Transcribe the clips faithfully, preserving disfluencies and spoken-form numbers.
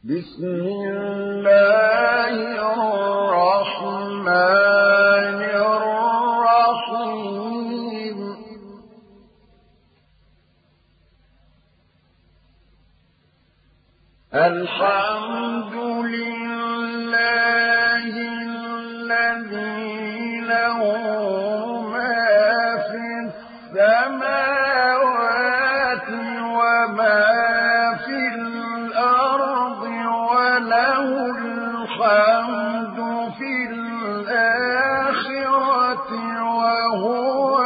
بسم الله الرحمن الرحيم الحمد لله الذي له ما في السماوات وما في الأرض وله الحمد في الآخرة وهو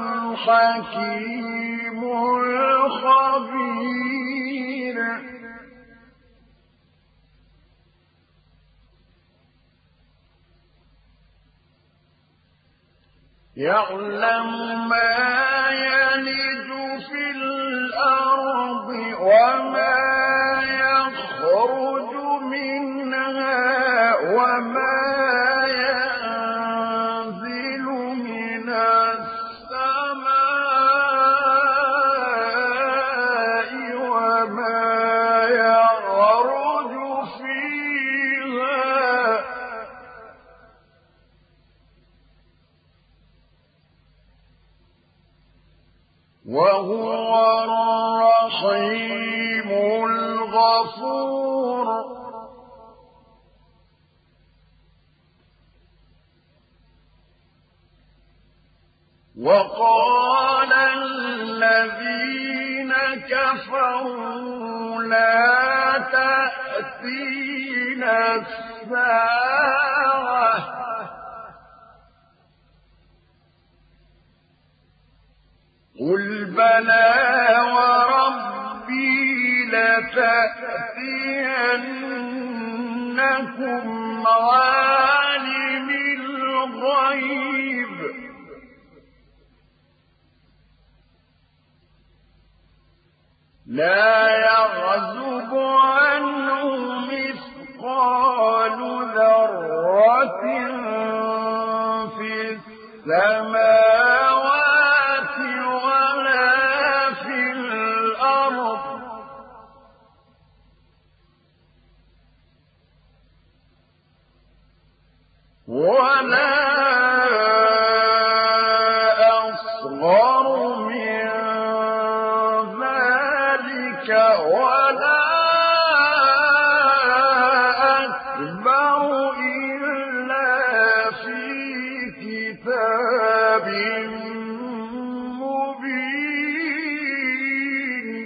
الحكيم الخبير يعلم ما يلج في الأرض وما يخرج منها وما ينزل من السماء وما يعرج فيها وهو الرحيم الغفور وقال الذين كفروا لا تأتينا الساعة قل بلى وربي لتأتينكم عالم الغيب لا يعزب عنه مثقال ذرة في السماوات ولا في الأرض ولا أصغر من ذلك ولا أكبر إلا في كتاب مبين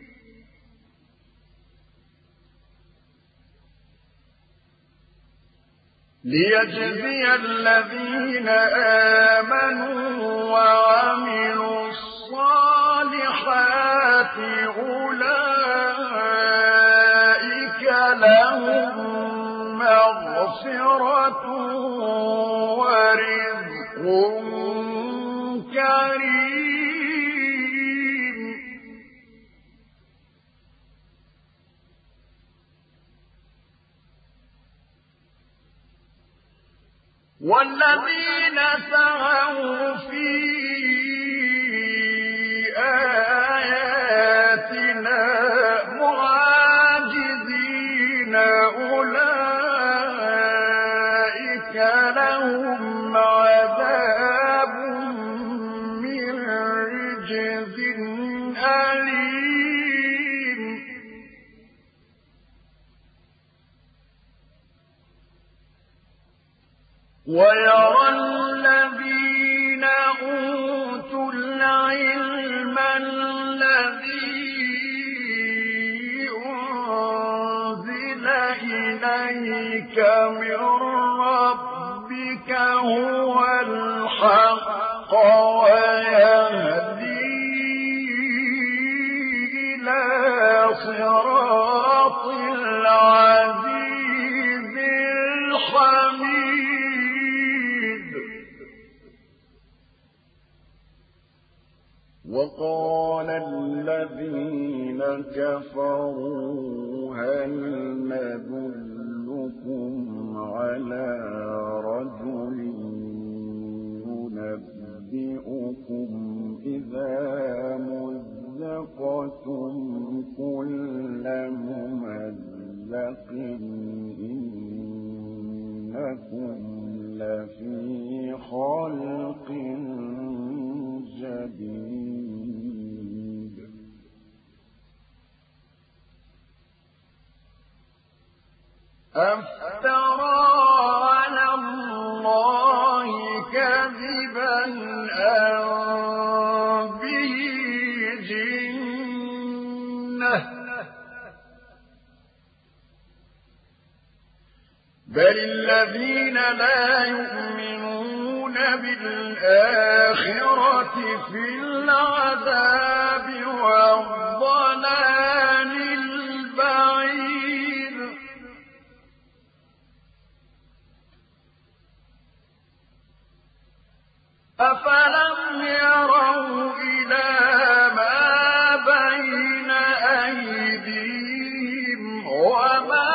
ليجزي الذين آمنوا وعملوا الصالحات أولئك لهم مغفرة ورزق كريم والذين سعوا في آياتنا معاجزين أولئك لهم عذاب من رجز أليم ويرى الذين أوتوا العلم الذي أنزل إليك من ربك هو الحق ويهدي إلى صراط العزيز الحميد وقال الذين كفروا هل ندلكم على رجل ينبئكم إذا مزقتم كل ممزق ممزق إنكم لفي خلق جديد أفترى على الله كذبا أم به جنة بل الذين لا يؤمنون بالآخرة في العذاب والضلال البعيد أفلم يروا إلى ما بين أيديهم وما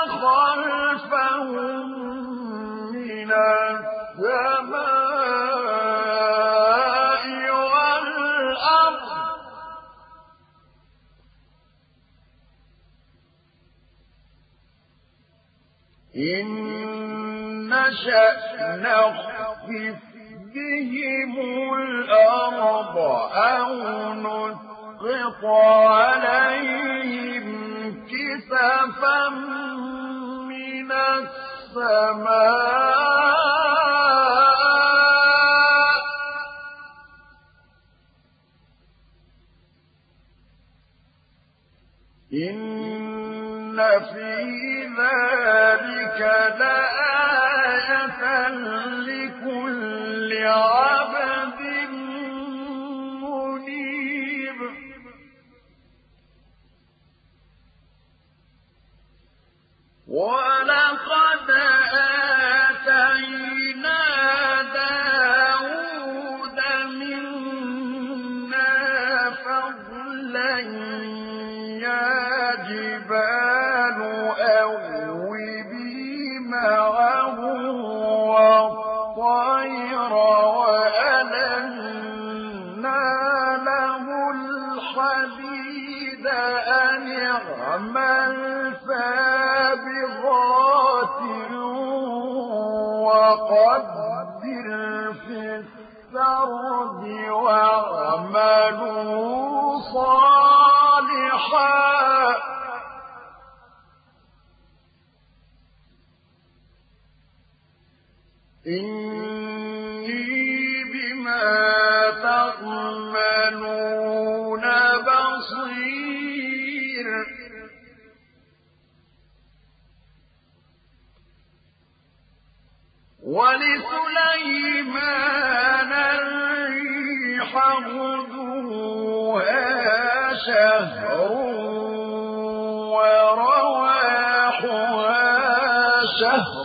خلفهم من السماء والأرض إن نشأ نخسف بهم الأرض أو نسقط عليهم كسفا من السماء إن في ذلك لآية لكل عبد منيب ولقد آتينا داود منا فضلا يا جبال أوبي معه والطير وألنا له الحديد أن اعمل سابغات وقدر في السرد واعملوا صالحا إني بما تعملون بصير ولسليمان الريح غدوها شهر ورواحها شهر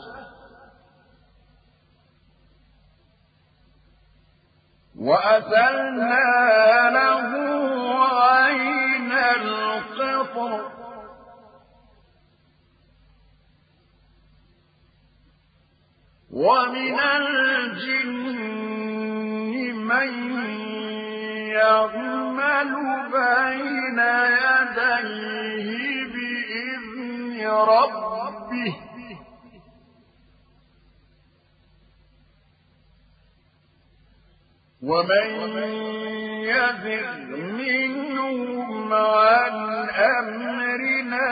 وأسلنا له عين القطر ومن الجن من يعمل بين يديه بإذن ربه ومن يزغ منهم عن أمرنا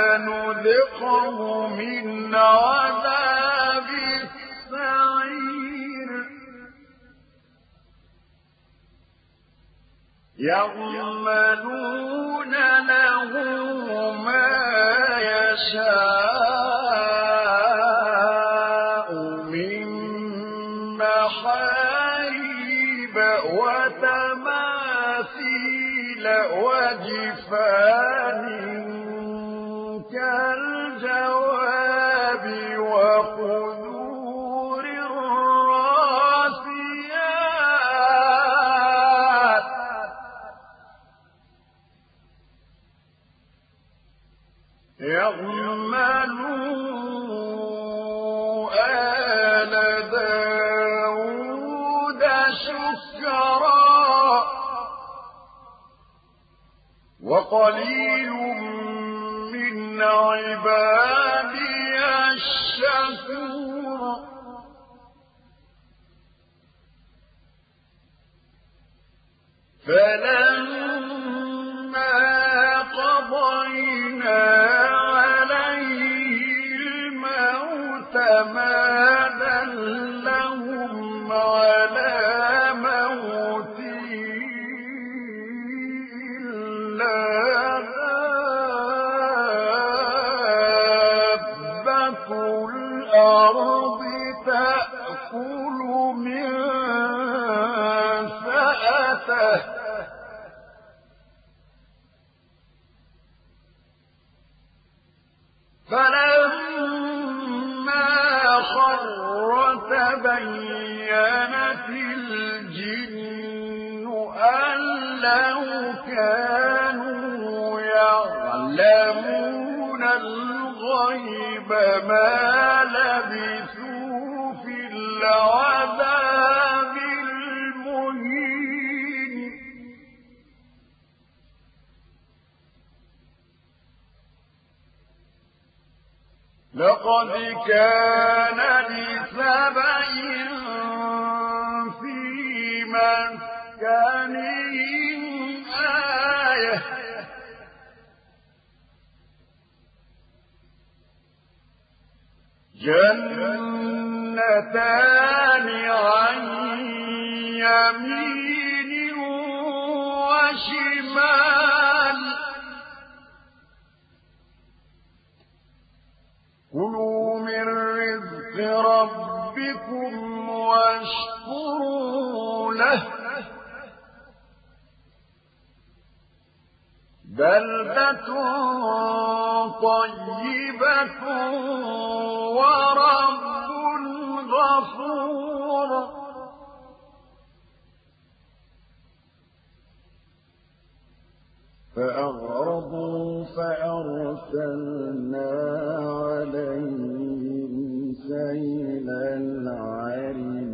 نذقه من عذاب السعير يعملون له ما يشاء من محاريب وتماثيل وجفان كالجواب وقدور الراسيات يعملوا آل داود شكرا وقليل من عبادي الشكور فلما قضينا عليه الموت ما دلهم على موته إلا دابة الأرض تأكل من سأته فلما خر تبينت الجن أن لو كانوا يعلمون الغيب ما لبثوا في العذاب المهين لقد كان لسبع في مسكنهم آية جنتان عن يمين وشمال كلوا من رزق ربكم واشكروا له بلدة طيبة ورب غفور فأعرضوا فأرسلنا عليهم سيل العرم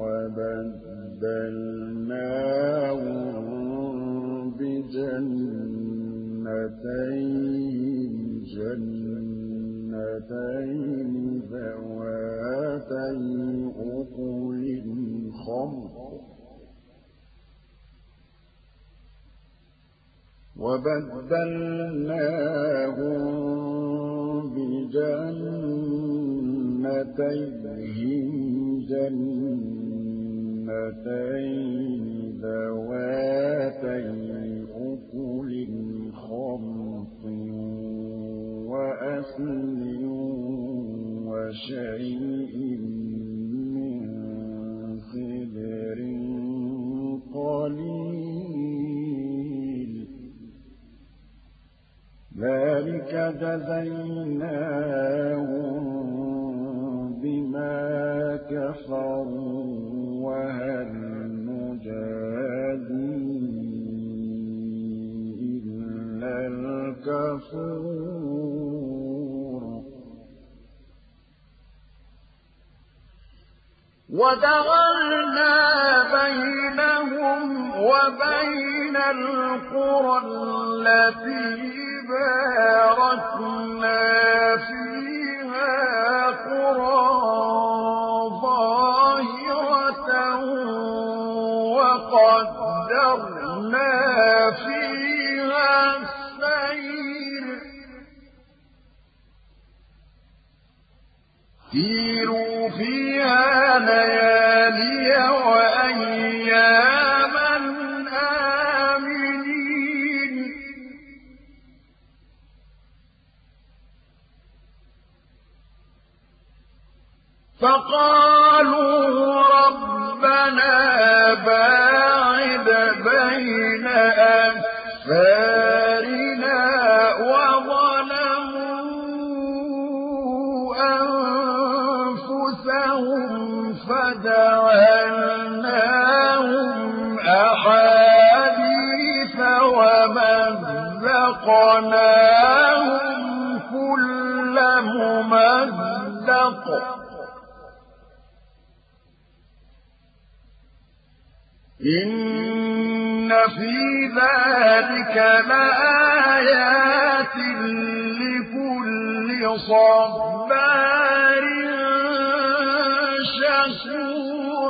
وبدلناهم بجنتين جنتين ذواتي أكل خمط وبدلناهم بجنتيهم جنتين ذواتي أكل خمط وأثل وشيء من سدر قليل ذلك جزيناهم بما كفروا وهل نجازي إلا الكفور وجعلنا بينهم وبين القرى التي باركنا فيها قرى ظاهرة وقدرنا فيها السير سيروا فيها ليالي وأياما آمنين فقالوا ربنا باعد بين أسفارنا وظلموا أنفسهم فجعلناهم أحاديث ومزقناهم كل ممزق إن في ذلك لآيات لكل صبار شكور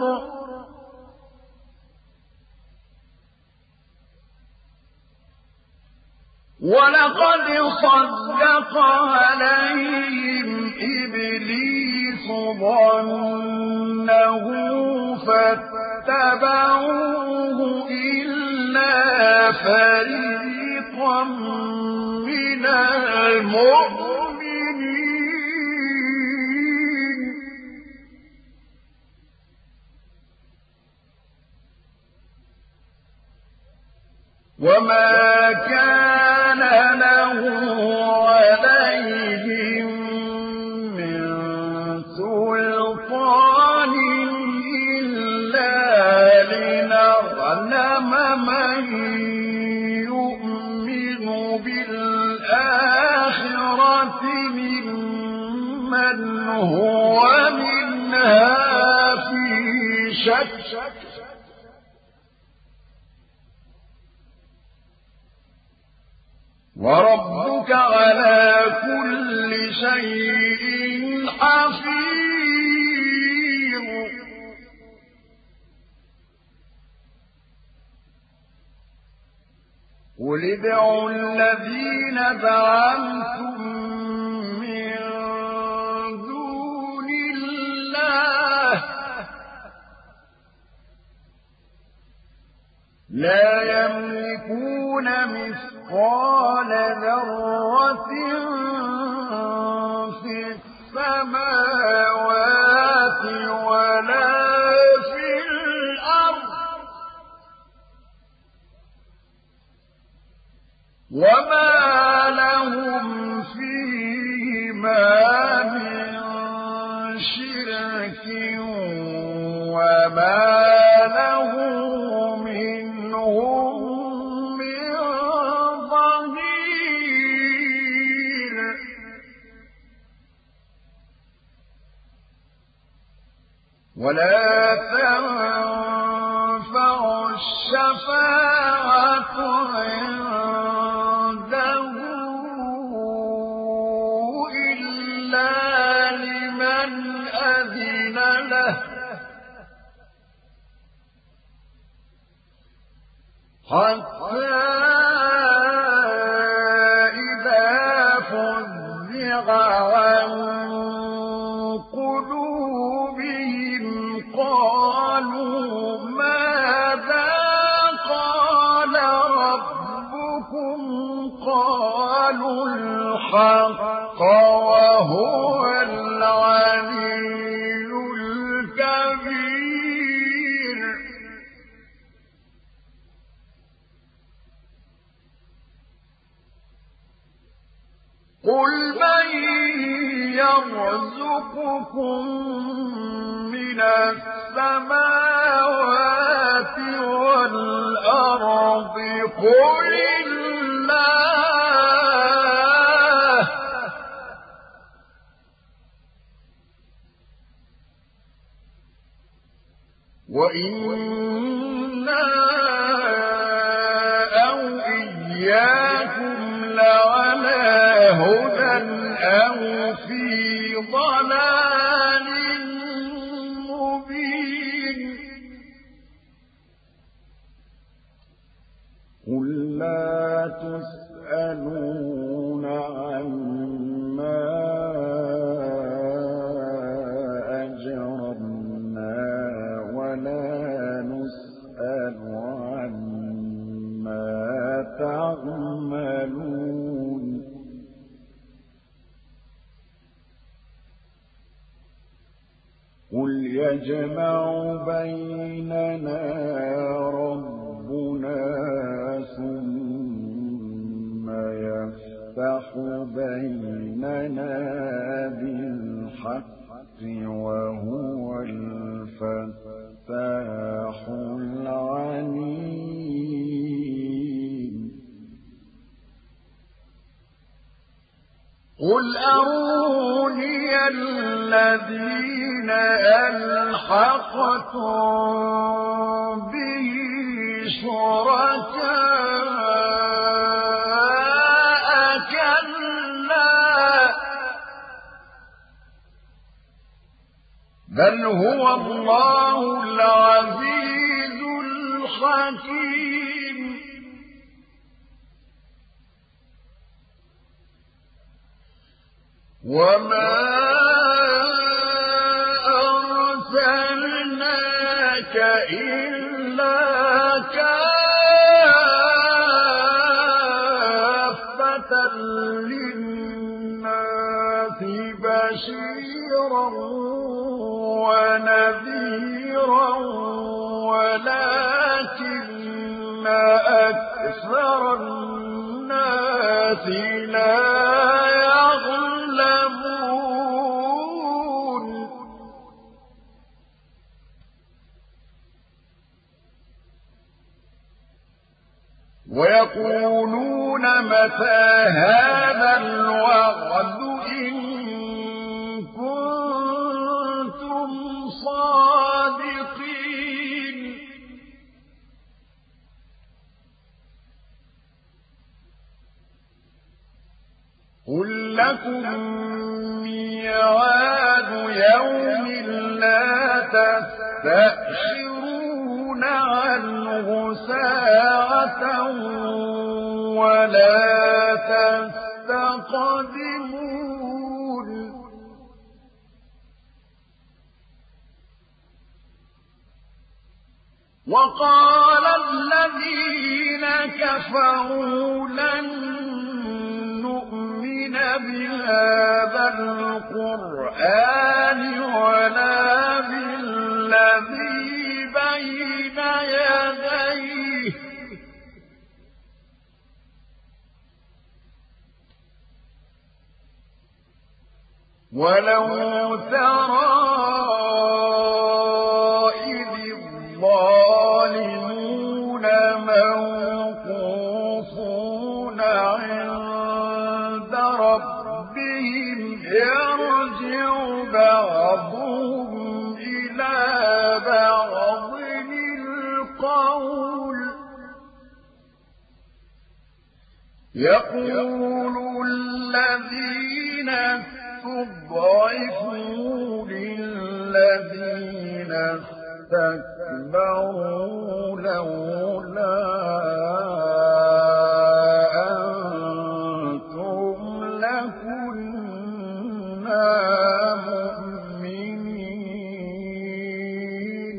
ولقد صدق عليهم إبليس ظنه فاتبعوه إلا فريقا من المؤمنين وما كان له عليهم من سلطان إلا لنعلم من يؤمن بالآخرة ممن هو منها في شك وربك على كل شيء حفيظ قل ادعوا الذين زعمتم من دون الله لا يملكون مثقال ذرة في السماوات ولا في الأرض وما لهم فيهما من شرك وما له منهم من ظهير ولا تنفع الشفاعة عنده إلا لمن أذن له حتى إذا فزع عن قلوبهم قالوا ماذا قال ربكم قالوا الحق وهو العلي الكبير قل من يرزقكم من السماوات والأرض قل الله وإنا أو إياكم لعلى هدى أو في ضلال مبين قل لا تسألون عما أجرمنا ولا نسأل عما تعملون قل يجمع بيننا ربنا ثم يفتح بيننا بالحق وهو الفتاح العليم قل أروني الذين ألحقتم به شركاء كلا بل هو الله العزيز الحكيم وما أرسلناك إلا كافة للناس بشيرا ونذيرا ولكن أكثر الناس لا يعلمون ويقولون متى هذا الوعد إن كنتم صادقين قل لكم ميعاد يوم لا تستأخرون عنه ساعة ولا تستقدمون وقال الذين كفروا لن نؤمن بهذا القرآن ولا بالذي بين يديه ولو ترى إذ الظالمون موقوفون عند ربهم يرجع بعضهم إلى بعض القول يقول الذين استضعفوا للذين استكبروا لولا أنتم لكنا مؤمنين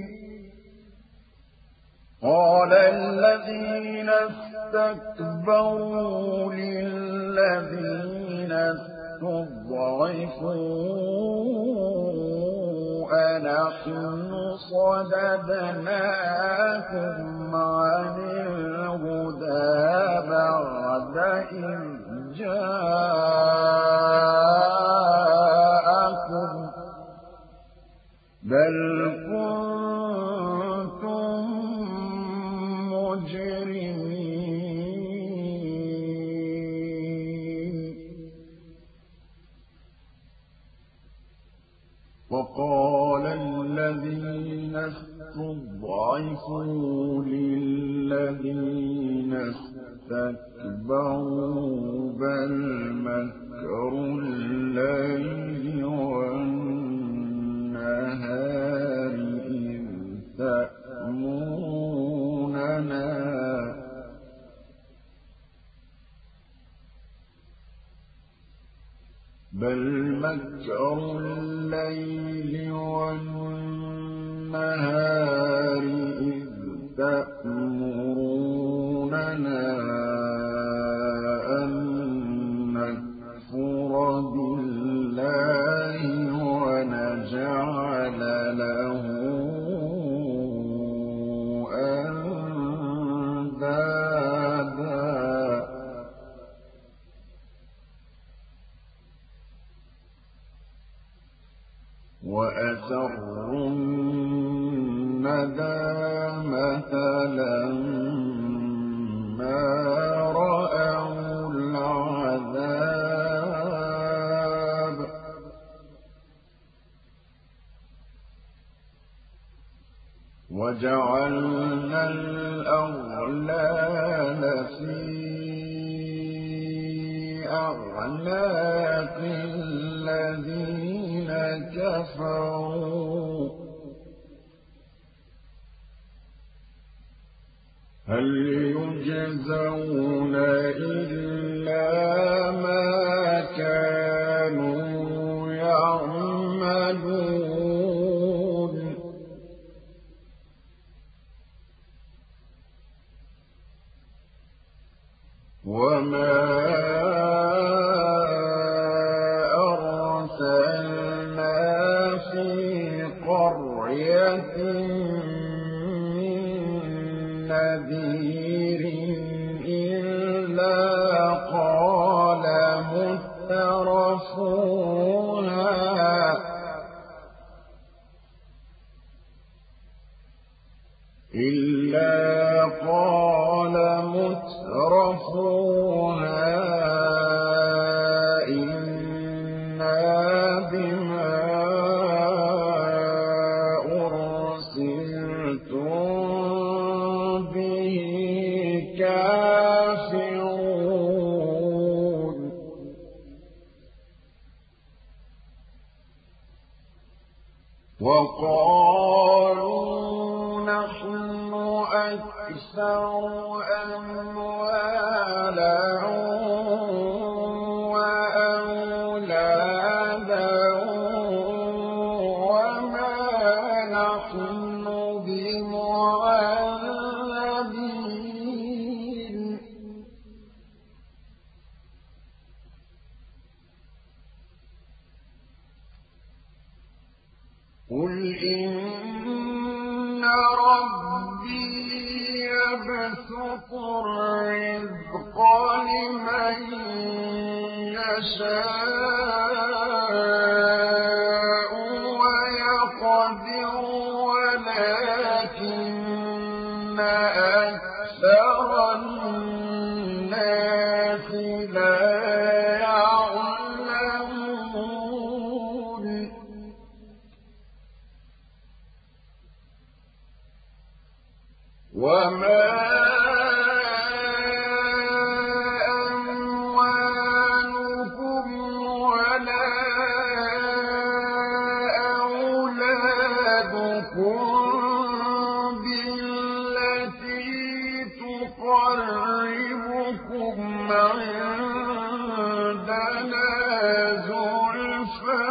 قال الذين استكبروا للذين استضعفوا أنحن صددناكم عن الهدى بعد إذ جاءكم بل كنتم مجرمين وقال الذين استضعفوا للذين استكبروا بل مكر الليل والنهار إذ تأمروننا بل مكر الليل والنهار إذ تأمروننا أن نكفر بالله ونجعل له أندادا وأسروا الندامة لما رأوا العذاب وجعلنا الأغلال في أعناق الذين كفروا هل يجزون إلا ما كانوا يعملون وما أرسلنا في قرية من نذير إلا قال مترفوها إلا قال مترفوها إنا بما أرسلتم به كافرون وقالوا نحن أكثر أموالا وأولادا وما نحن بمعذبين قل إن ربي يبسط الرزق لمن يشاء ويقدر ولكن أكثر الناس لا يعلمون وما أموالكم ولا أولادكم بالتي تقربكم عندنا زلفى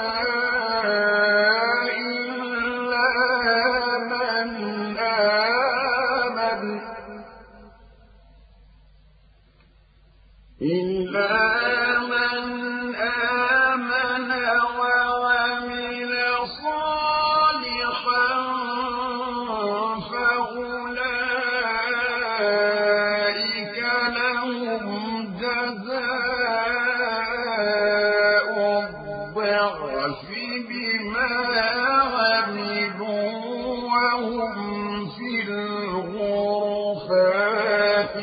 إلا من آمن وعمل صالحا فأولئك لهم جزاء الضعف بما عملوا وهم في الغرفات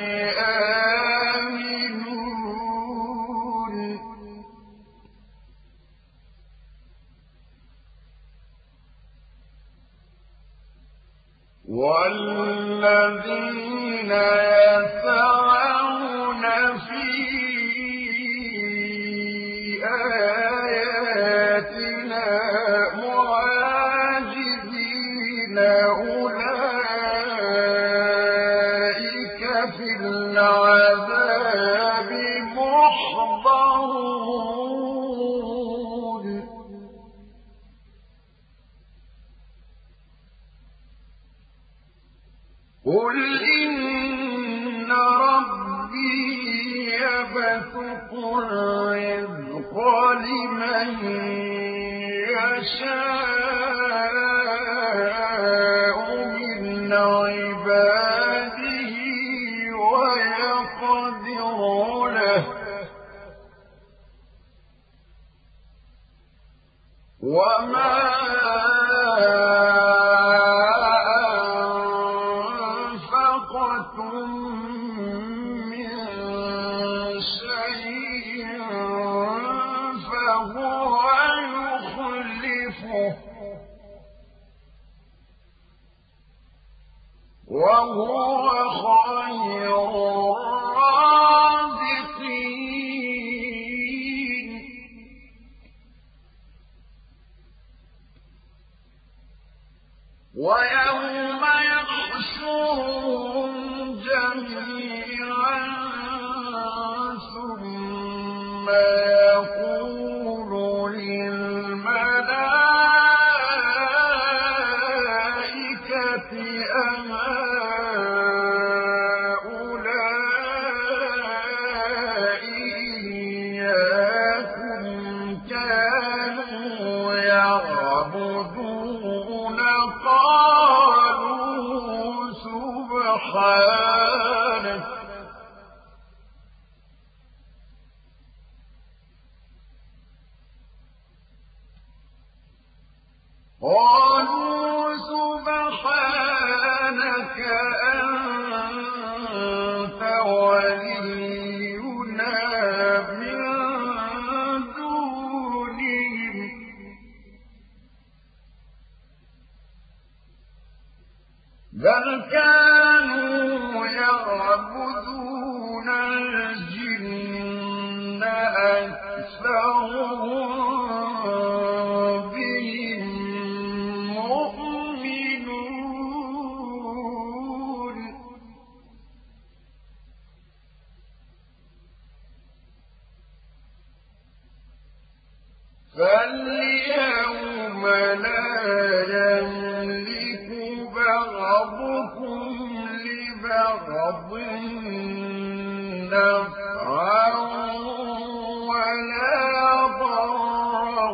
والذين يسعون في آياتنا معاجزين أولئك في العذاب محضرون قل إن ربي يبسط الرزق لمن يشاء من عباده ويقدر له وما وهو خير الرازقين ويوم يحشرهم يقول للملائكة أهؤلاء إياكم كانوا يعبدون قالوا سبحانك قالوا سبحانك أنت ولينا من دونهم بل كانوا يعبدون الجن أكثرهم فاليوم لا يملك بعضكم لبعض نفعا ولا ضرا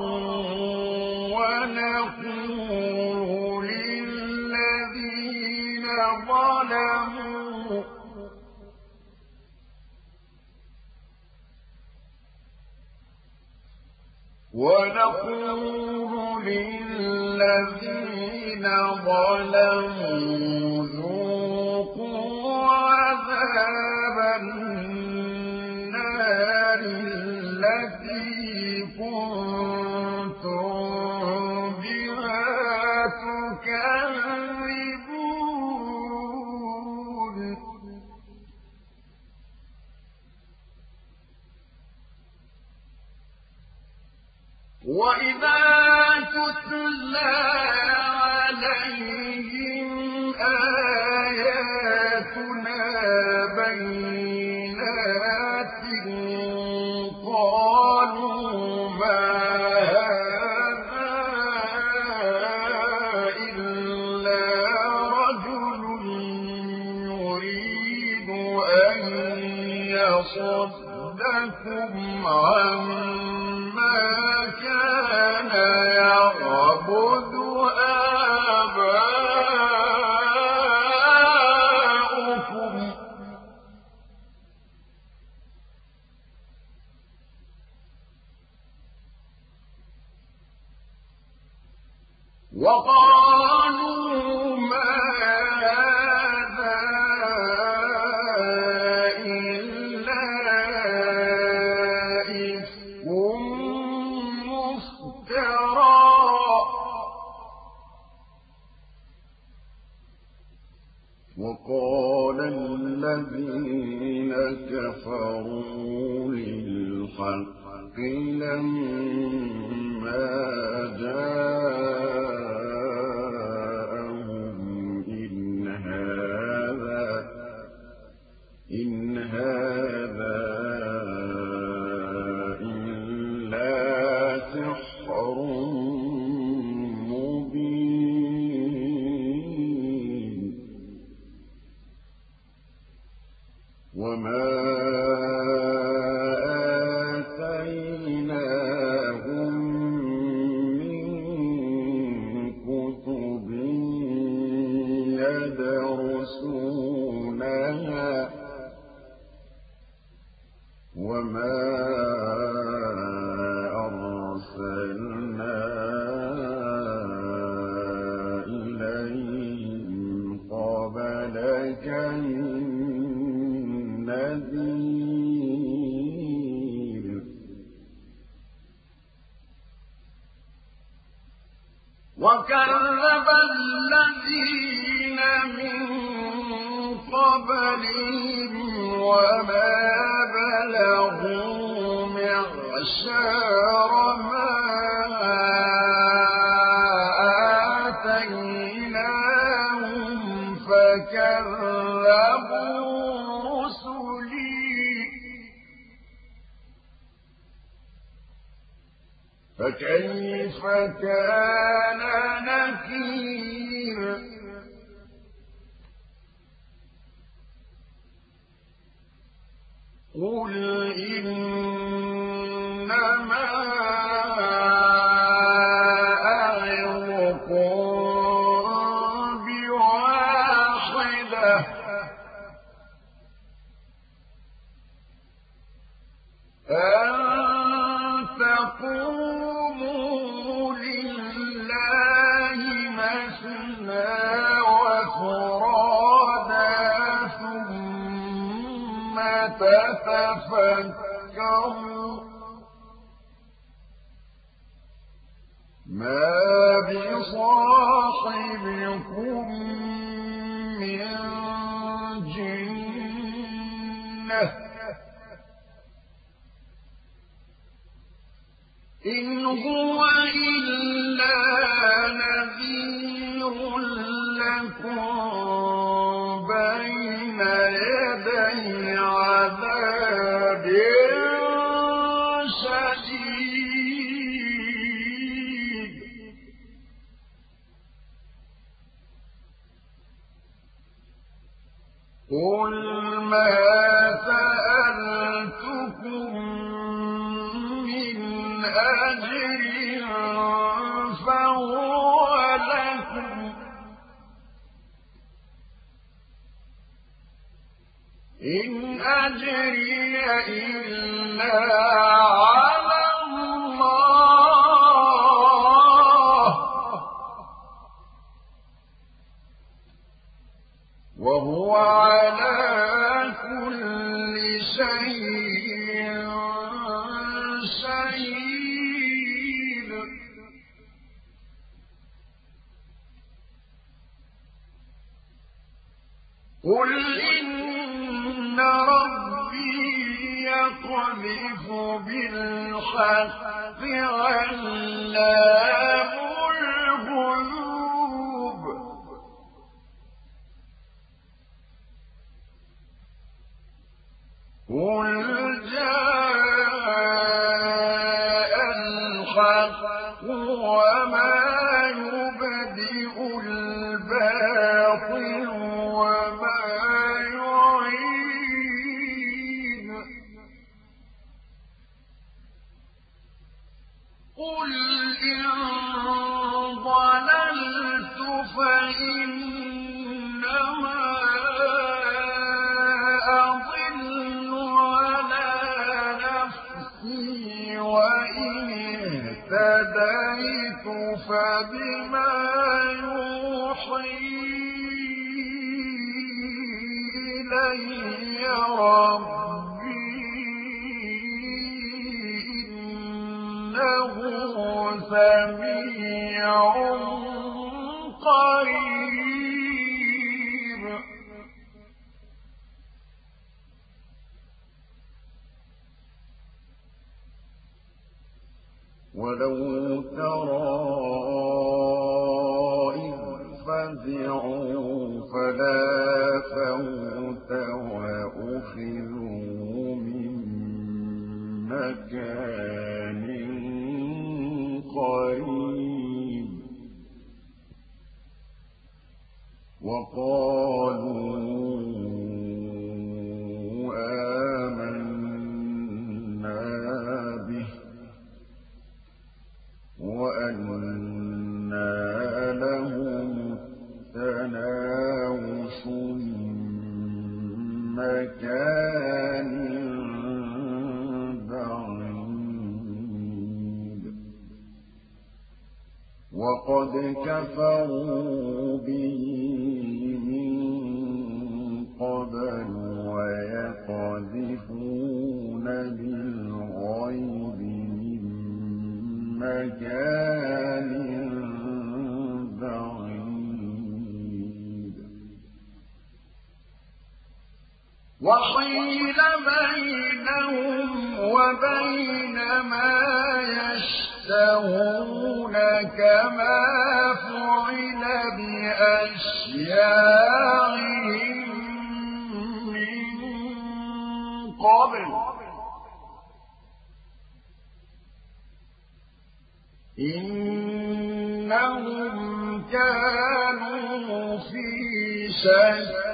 ونقول للذين ظلموا ونقول للذين ظلموا ذوقوا عذاب النار التي كنتم بها تكذبون وإذا تتلى عليهم آياتنا بينات قالوا ما هذا إلا رجل يريد أن يصدكم عما كان يعبد آباؤكم وقالوا ما هذا إلا إفك مفترى وقال الذين كفروا للحق لما جاءهم إن هذا إن هذا إلا سحر مبين وما آتيناهم من كتب يدرسونها وما أرسلنا إليهم قبلك من نذير وكذب الذين من قبلهم وما بلغوا معشار ما آتيناهم فكذبوا رسلي فكيف كان نكير قل إنما أعظكم بواحدة أن تقوموا لله مثنى وفرادا ثم تتفكروا ما بصاحبكم من جنة إن هو إلا نذير لكم بين يدي عذاب شديد قل ما سألتكم من أجر فهو لكم إن أجري إلا على الله وهو على كل شيء شهيد قل إن ربي يقذف بالحق علام الغيوب قل جاء الحق وما يبدئ الباطل وما يعيد قل إن ضللت فإنما أضل على نفسي وإن اهتديت فبما يوحي إلي ربي إنه سميع قريب ولو ترى إذ فزعوا فلا فوت وأخذوا من مكان قريب وقالوا آمنا به وأنى لهم التناوش من مكان بعيد وقد كفروا به من قبل ويقذفون بالغيب من مكان بعيد وحيل بينهم وبين ما يشتهون كما فعل بأشياعهم من قبل إنهم كانوا في شك